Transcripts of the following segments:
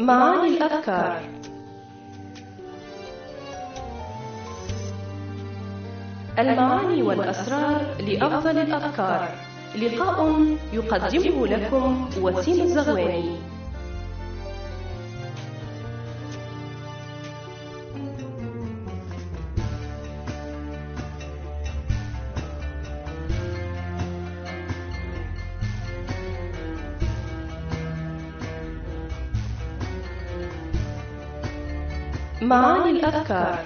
معاني الأفكار. المعاني والأسرار لأفضل الأفكار. لقاء يقدمه لكم وسيم الزغواني. معاني الأفكار.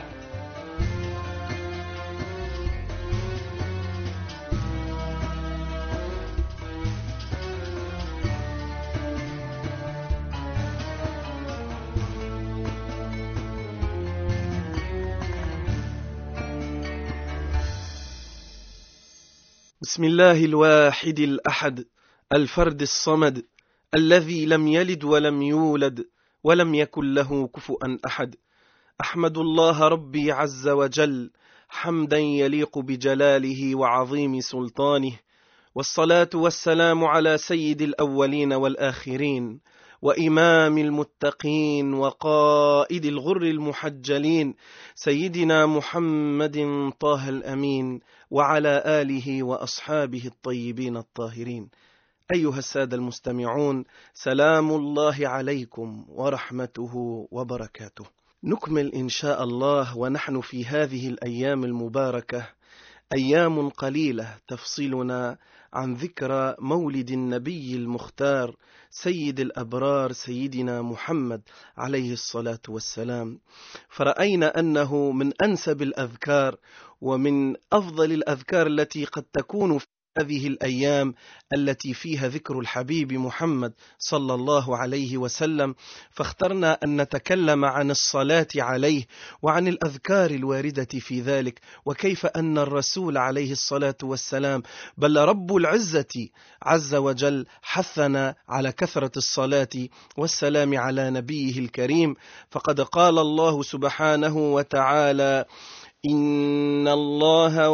بسم الله الواحد الأحد الفرد الصمد الذي لم يلد ولم يولد ولم يكن له كفؤا أحد. أحمد الله ربي عز وجل حمدا يليق بجلاله وعظيم سلطانه، والصلاة والسلام على سيد الأولين والآخرين وإمام المتقين وقائد الغر المحجلين سيدنا محمد طه الأمين وعلى آله وأصحابه الطيبين الطاهرين. أيها السادة المستمعون، سلام الله عليكم ورحمته وبركاته. نكمل إن شاء الله ونحن في هذه الأيام المباركة، أيام قليلة تفصلنا عن ذكرى مولد النبي المختار سيد الأبرار سيدنا محمد عليه الصلاة والسلام. فرأينا أنه من أنسب الأذكار ومن أفضل الأذكار التي قد تكون في هذه الأيام التي فيها ذكر الحبيب محمد صلى الله عليه وسلم، فاخترنا أن نتكلم عن الصلاة عليه وعن الأذكار الواردة في ذلك، وكيف أن الرسول عليه الصلاة والسلام بل رب العزة عز وجل حثنا على كثرة الصلاة والسلام على نبيه الكريم. فقد قال الله سبحانه وتعالى: إن الله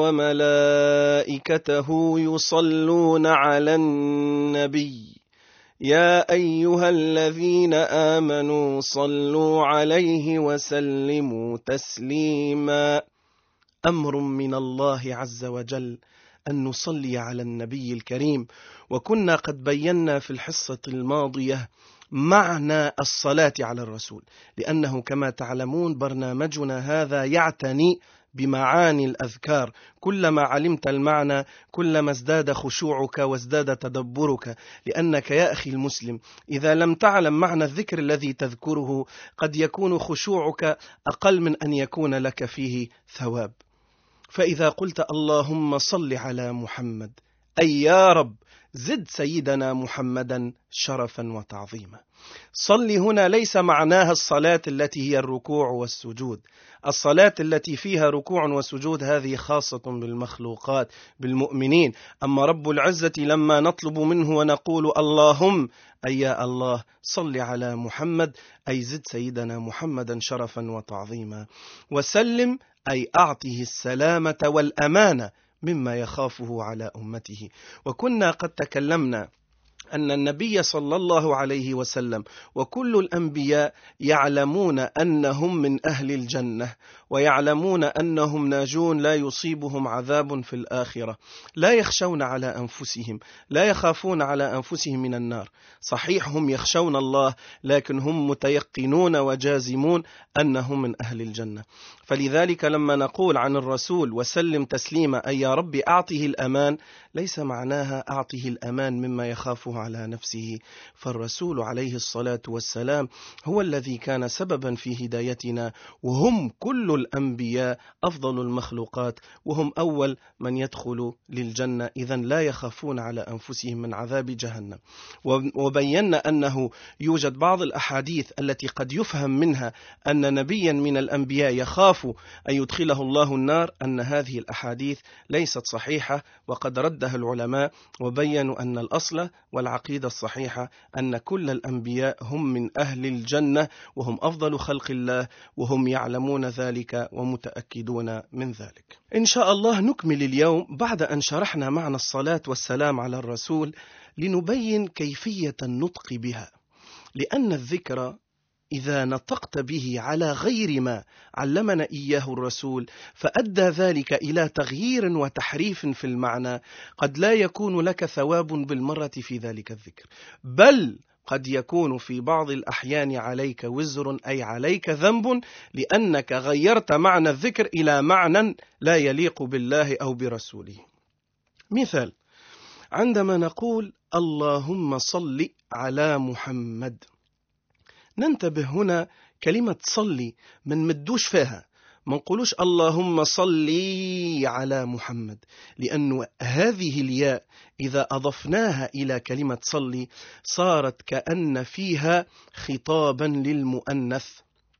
وملائكته يصلون على النبي يا أيها الذين آمنوا صلوا عليه وسلموا تسليما. أمر من الله عز وجل أن نصلي على النبي الكريم، وكنا قد بينا في الحصة الماضية معنى الصلاة على الرسول، لأنه كما تعلمون برنامجنا هذا يعتني بمعاني الأذكار. كلما علمت المعنى كلما ازداد خشوعك وازداد تدبرك، لأنك يا أخي المسلم إذا لم تعلم معنى الذكر الذي تذكره قد يكون خشوعك أقل من أن يكون لك فيه ثواب. فإذا قلت اللهم صل على محمد، أي يا رب زد سيدنا محمدا شرفا وتعظيما. صل هنا ليس معناها الصلاة التي هي الركوع والسجود. الصلاة التي فيها ركوع وسجود هذه خاصة بالمخلوقات بالمؤمنين، أما رب العزة لما نطلب منه ونقول اللهم أي يا الله صل على محمد، أي زد سيدنا محمدا شرفا وتعظيما. وسلم أي أعطه السلامة والأمانة مما يخافه على أمته. وكنا قد تكلمنا أن النبي صلى الله عليه وسلم وكل الأنبياء يعلمون أنهم من أهل الجنة، ويعلمون أنهم ناجون لا يصيبهم عذاب في الآخرة، لا يخشون على أنفسهم، لا يخافون على أنفسهم من النار. صحيح هم يخشون الله، لكن هم متيقنون وجازمون أنهم من أهل الجنة. فلذلك لما نقول عن الرسول وسلم تسليما أي يا رب أعطه الأمان، ليس معناها أعطه الأمان مما يخافه على نفسه، فالرسول عليه الصلاة والسلام هو الذي كان سببا في هدايتنا، وهم كل الأنبياء أفضل المخلوقات، وهم أول من يدخل للجنة، إذن لا يخافون على أنفسهم من عذاب جهنم. وبينا أنه يوجد بعض الأحاديث التي قد يفهم منها أن نبيا من الأنبياء يخاف أن يدخله الله النار، أن هذه الأحاديث ليست صحيحة، وقد ردها العلماء وبينوا أن الأصل والعقيدة الصحيحة أن كل الأنبياء هم من أهل الجنة، وهم أفضل خلق الله، وهم يعلمون ذلك ومتأكدون من ذلك. إن شاء الله نكمل اليوم بعد أن شرحنا معنى الصلاة والسلام على الرسول لنبين كيفية النطق بها، لأن الذكر إذا نطقت به على غير ما علمنا إياه الرسول فأدى ذلك إلى تغيير وتحريف في المعنى، قد لا يكون لك ثواب بالمرة في ذلك الذكر، بل قد يكون في بعض الأحيان عليك وزر، أي عليك ذنب، لأنك غيرت معنى الذكر إلى معنى لا يليق بالله أو برسوله. مثال: عندما نقول اللهم صل على محمد، ننتبه هنا كلمة صلي من مدوش فيها، ما نقولوش اللهم صلي على محمد، لأن هذه الياء إذا أضفناها إلى كلمة صلي صارت كأن فيها خطابا للمؤنث.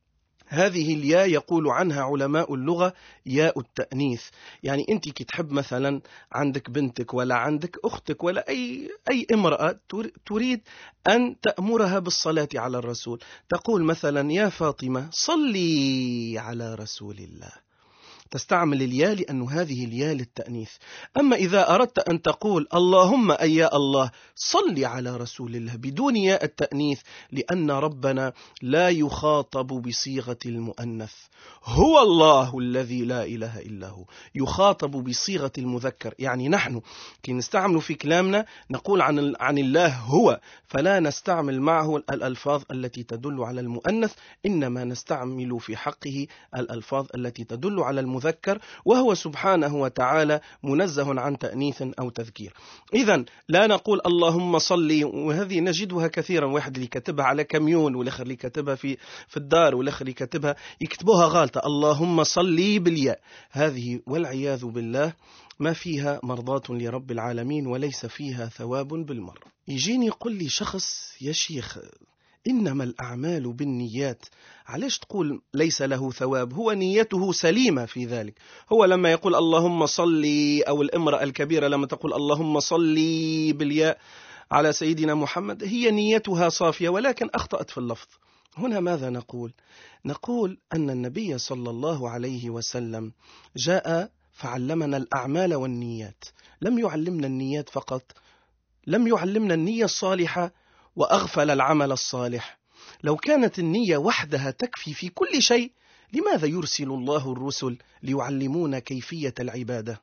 هذه الياء يقول عنها علماء اللغة ياء التأنيث، يعني أنت كي تحب مثلا عندك بنتك ولا عندك أختك ولا أي امرأة تريد أن تأمرها بالصلاة على الرسول، تقول مثلا يا فاطمة صلي على رسول الله، تستعمل الياء لأن هذه الياء للتأنيث. أما إذا أردت أن تقول اللهم أي يا الله صل على رسول الله بدون ياء التأنيث، لأن ربنا لا يخاطب بصيغة المؤنث، هو الله الذي لا إله إلا هو، يخاطب بصيغة المذكر. يعني نحن كي نستعمل في كلامنا نقول عن الله هو، فلا نستعمل معه الألفاظ التي تدل على المؤنث، إنما نستعمل في حقه الألفاظ التي تدل على المذكر، وهو سبحانه وتعالى منزه عن تأنيث أو تذكير. إذن لا نقول اللهم صلي، وهذه نجدها كثيرا، واحد اللي كتبها على كميون والآخر اللي كتبها في الدار والآخر اللي كتبها يكتبوها غالطة، اللهم صلي بالياء، هذه والعياذ بالله ما فيها مرضاة لرب العالمين وليس فيها ثواب بالمرة. يجيني يقول لي شخص يا شيخ إنما الأعمال بالنيات، علاش تقول ليس له ثواب؟ هو نيته سليمة في ذلك، هو لما يقول اللهم صلي، أو الامرأة الكبيرة لما تقول اللهم صلي بالياء على سيدنا محمد، هي نيتها صافية ولكن أخطأت في اللفظ. هنا ماذا نقول؟ نقول أن النبي صلى الله عليه وسلم جاء فعلمنا الأعمال والنيات، لم يعلمنا النيات فقط، لم يعلمنا النية الصالحة وأغفل العمل الصالح. لو كانت النية وحدها تكفي في كل شيء، لماذا يرسل الله الرسل ليعلمون كيفية العبادة؟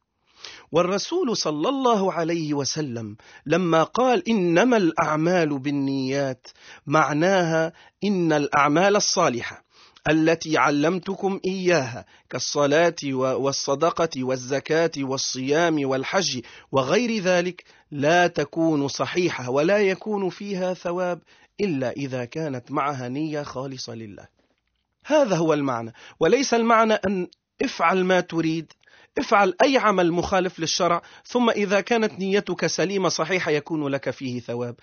والرسول صلى الله عليه وسلم لما قال إنما الأعمال بالنيات، معناها إن الأعمال الصالحة التي علمتكم إياها كالصلاة والصدقة والزكاة والصيام والحج وغير ذلك لا تكون صحيحة ولا يكون فيها ثواب إلا إذا كانت معها نية خالصة لله. هذا هو المعنى، وليس المعنى أن افعل ما تريد، افعل أي عمل مخالف للشرع ثم إذا كانت نيتك سليمة صحيحة يكون لك فيه ثواب.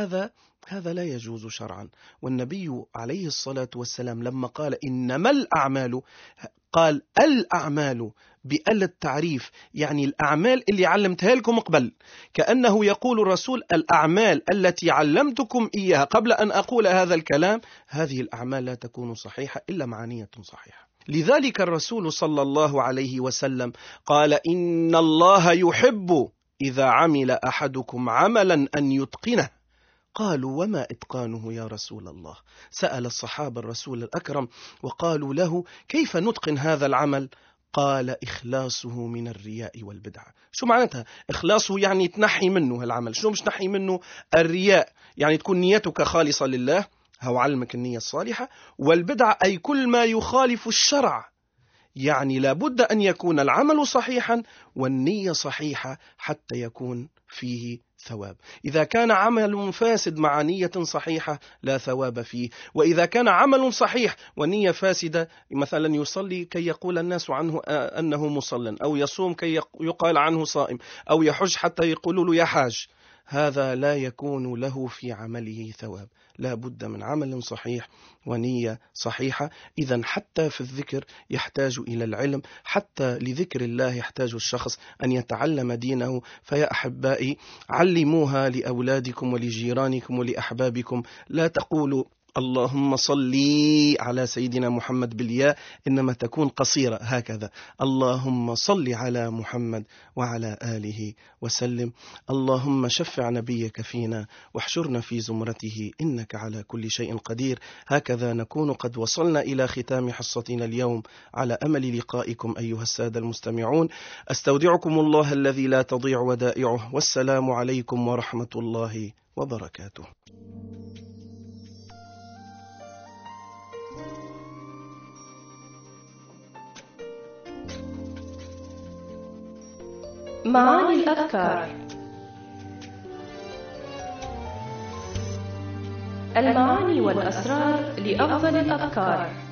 هذا لا يجوز شرعا. والنبي عليه الصلاة والسلام لما قال إنما الأعمال، قال الأعمال بأل التعريف، يعني الأعمال اللي علمتها لكم قبل، كأنه يقول الرسول الأعمال التي علمتكم إياها قبل أن أقول هذا الكلام، هذه الأعمال لا تكون صحيحة إلا مع نية صحيحة. لذلك الرسول صلى الله عليه وسلم قال إن الله يحب إذا عمل أحدكم عملا أن يتقنه. قالوا وما إتقانه يا رسول الله؟ سأل الصحابة الرسول الأكرم وقالوا له كيف نتقن هذا العمل؟ قال إخلاصه من الرياء والبدعة. شو معناتها إخلاصه؟ يعني تنحي منه العمل. شو مش تنحي منه؟ الرياء يعني تكون نيتك خالصة لله، هو علمك النية الصالحة، والبدعة أي كل ما يخالف الشرع، يعني لابد أن يكون العمل صحيحا والنية صحيحة حتى يكون فيه ثواب. إذا كان عمل فاسد مع نية صحيحة لا ثواب فيه، وإذا كان عمل صحيح ونية فاسدة، مثلا يصلي كي يقول الناس عنه أنه مصل، أو يصوم كي يقال عنه صائم، أو يحج حتى يقولوا له يا حاج، هذا لا يكون له في عمله ثواب. لا بد من عمل صحيح ونية صحيحة. إذن حتى في الذكر يحتاج إلى العلم، حتى لذكر الله يحتاج الشخص أن يتعلم دينه. فيا أحبائي علموها لأولادكم ولجيرانكم ولأحبابكم، لا تقولوا اللهم صل على سيدنا محمد بالياء، إنما تكون قصيرة هكذا. اللهم صل على محمد وعلى آله وسلم. اللهم شفع نبيك فينا واحشرنا في زمرته، إنك على كل شيء قدير. هكذا نكون قد وصلنا إلى ختام حصتنا اليوم، على أمل لقائكم أيها السادة المستمعون. أستودعكم الله الذي لا تضيع ودائعه، والسلام عليكم ورحمة الله وبركاته. معاني الأذكار. المعاني والأسرار لأفضل الأذكار.